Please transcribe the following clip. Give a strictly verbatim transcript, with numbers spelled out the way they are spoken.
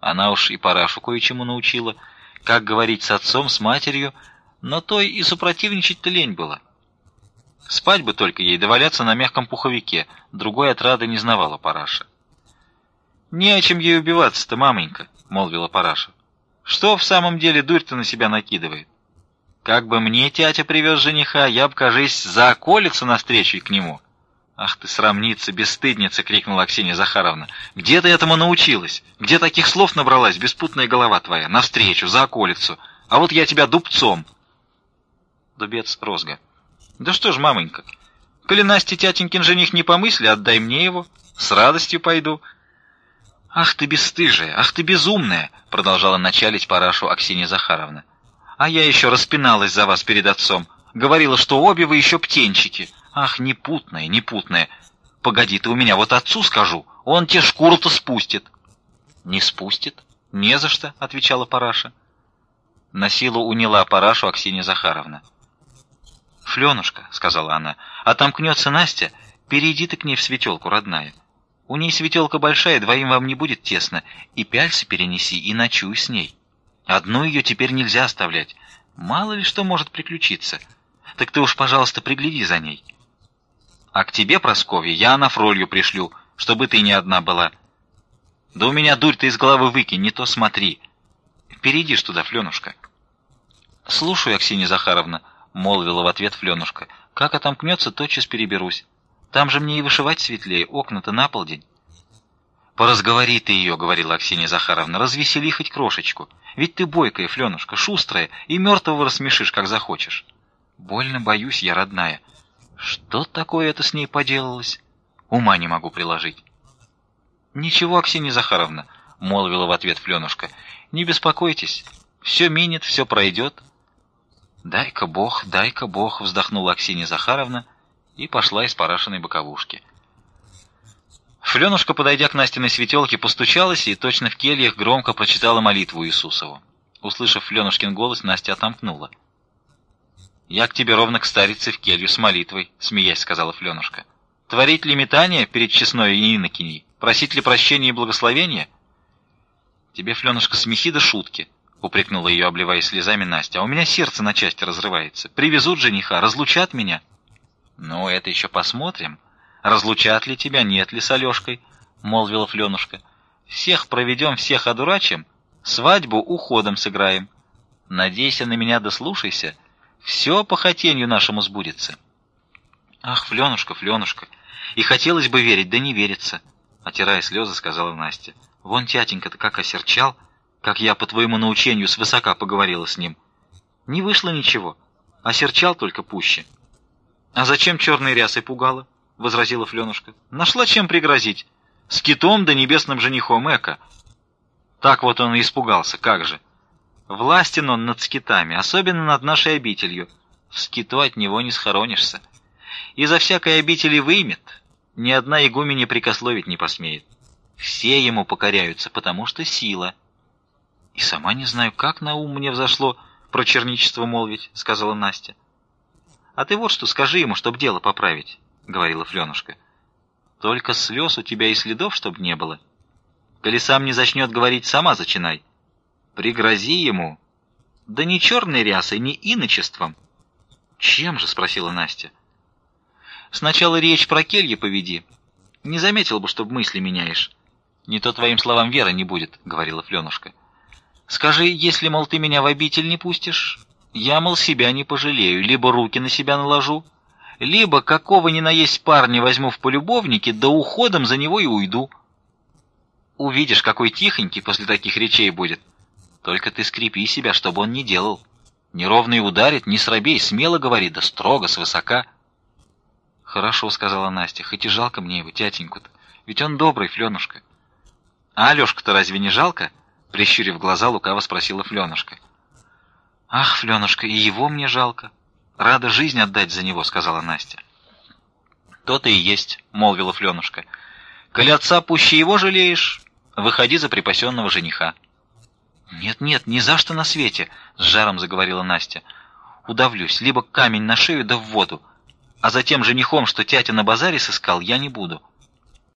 Она уж и Парашу кое-чему научила, как говорить с отцом, с матерью, но той и супротивничать-то лень было. Спать бы только ей, да валяться на мягком пуховике, другой отрады не знавала Параша. «Не о чем ей убиваться-то, маменька», — молвила Параша. «Что в самом деле дурь-то на себя накидывает? Как бы мне тятя привез жениха, я б, кажись, за околицу навстречу и к нему». «Ах ты, срамница, бесстыдница!» — крикнула Аксинья Захаровна. «Где ты этому научилась? Где таких слов набралась, беспутная голова твоя? Навстречу, за околицу. А вот я тебя дубцом!» Дубец розга. «Да что ж, маменька, коли Насте тятенькин жених не по мысли, отдай мне его. С радостью пойду». «Ах ты бесстыжая, ах ты безумная!» — продолжала началить Парашу Аксинья Захаровна. «А я еще распиналась за вас перед отцом. Говорила, что обе вы еще птенчики. Ах, непутная, непутная. Погоди ты у меня, вот отцу скажу, он тебе шкуру-то спустит». «Не спустит? Не за что», — отвечала Параша. На силу уняла Парашу Аксинья Захаровна. «Фленушка», — сказала она, — «отомкнется Настя, перейди ты к ней в светелку, родная. У ней светелка большая, двоим вам не будет тесно, и пяльцы перенеси, и ночуй с ней. Одну ее теперь нельзя оставлять, мало ли что может приключиться. Так ты уж, пожалуйста, пригляди за ней. А к тебе, Прасковья, я Анафролью пришлю, чтобы ты не одна была. Да у меня дурь ты из головы выкинь, не то смотри. Перейди ж туда, Фленушка». «Слушаю, Аксинья Захаровна», — молвила в ответ Фленушка. «Как отомкнется, тотчас переберусь. Там же мне и вышивать светлее, окна-то на полдень». «Поразговори ты ее», — говорила Аксинья Захаровна, — «развесели хоть крошечку. Ведь ты бойкая, Фленушка, шустрая, и мертвого рассмешишь, как захочешь». «Больно боюсь я, родная. Что такое это с ней поделалось? Ума не могу приложить». «Ничего, Аксинья Захаровна», — молвила в ответ Фленушка, — «не беспокойтесь, все минет, все пройдет». «Дай-ка Бог, дай-ка Бог», — вздохнула Аксинья Захаровна и пошла из Парашиной боковушки. Фленушка, подойдя к Настиной светелке, постучалась и точно в кельях громко прочитала молитву Иисусову. Услышав Фленушкин голос, Настя отомкнула. «Я к тебе ровно к старице в келью с молитвой», — смеясь сказала Фленушка. «Творить ли метание перед честной и инокиней? Просить ли прощения и благословения?» «Тебе, Фленушка, смехи да шутки», — упрекнула ее, обливаясь слезами, Настя. «А у меня сердце на части разрывается. Привезут жениха, разлучат меня». «Ну, это еще посмотрим. Разлучат ли тебя, нет ли с Алешкой?» — молвила Фленушка. «Всех проведем, всех одурачим, свадьбу уходом сыграем. Надейся на меня да слушайся, все по хотенью нашему сбудется». «Ах, Фленушка, Фленушка, и хотелось бы верить, да не верится», — отирая слезы, сказала Настя. «Вон тятенька-то как осерчал, как я по твоему научению свысока поговорила с ним. Не вышло ничего, осерчал только пуще». «А зачем черной рясой пугала?» — возразила Фленушка. «Нашла чем пригрозить. С китом да небесным женихом эко». Так вот он и испугался, как же. Властен он над скитами, особенно над нашей обителью. В скиту от него не схоронишься. Изо всякой обители вымет, ни одна игуменя прикословить не посмеет. Все ему покоряются, потому что сила. И сама не знаю, как на ум мне взошло про черничество молвить, — сказала Настя. «А ты вот что скажи ему, чтоб дело поправить», — говорила Фленушка. «Только слез у тебя и следов, чтоб не было. Коли сам не зачнет говорить, сама зачинай. Пригрози ему. Да не черной рясой, не иночеством». «Чем же?» — спросила Настя. «Сначала речь про кельи поведи. Не заметил бы, чтоб мысли меняешь. Не то твоим словам веры не будет», — говорила Фленушка. «Скажи, если, мол, ты меня в обитель не пустишь, я, мол, себя не пожалею, либо руки на себя наложу, либо какого ни на есть парня возьму в полюбовники, да уходом за него и уйду. Увидишь, какой тихонький после таких речей будет. Только ты скрепи себя, чтобы он не делал. Неровно и ударит, не срабей, смело говори, да строго, свысока». «Хорошо», — сказала Настя, — «хоть и жалко мне его, тятеньку-то, ведь он добрый, Фленушка». «А Алешка-то разве не жалко?» — прищурив глаза, лукаво спросила Фленушка. «Ах, Фленушка, и его мне жалко. Рада жизнь отдать за него», — сказала Настя. «То-то и есть», — молвила Фленушка. «Коли отца пуще его жалеешь, выходи за припасенного жениха». «Нет-нет, ни за что на свете», — с жаром заговорила Настя. «Удавлюсь, либо камень на шею да в воду, а затем женихом, что тятя на базаре сыскал, я не буду.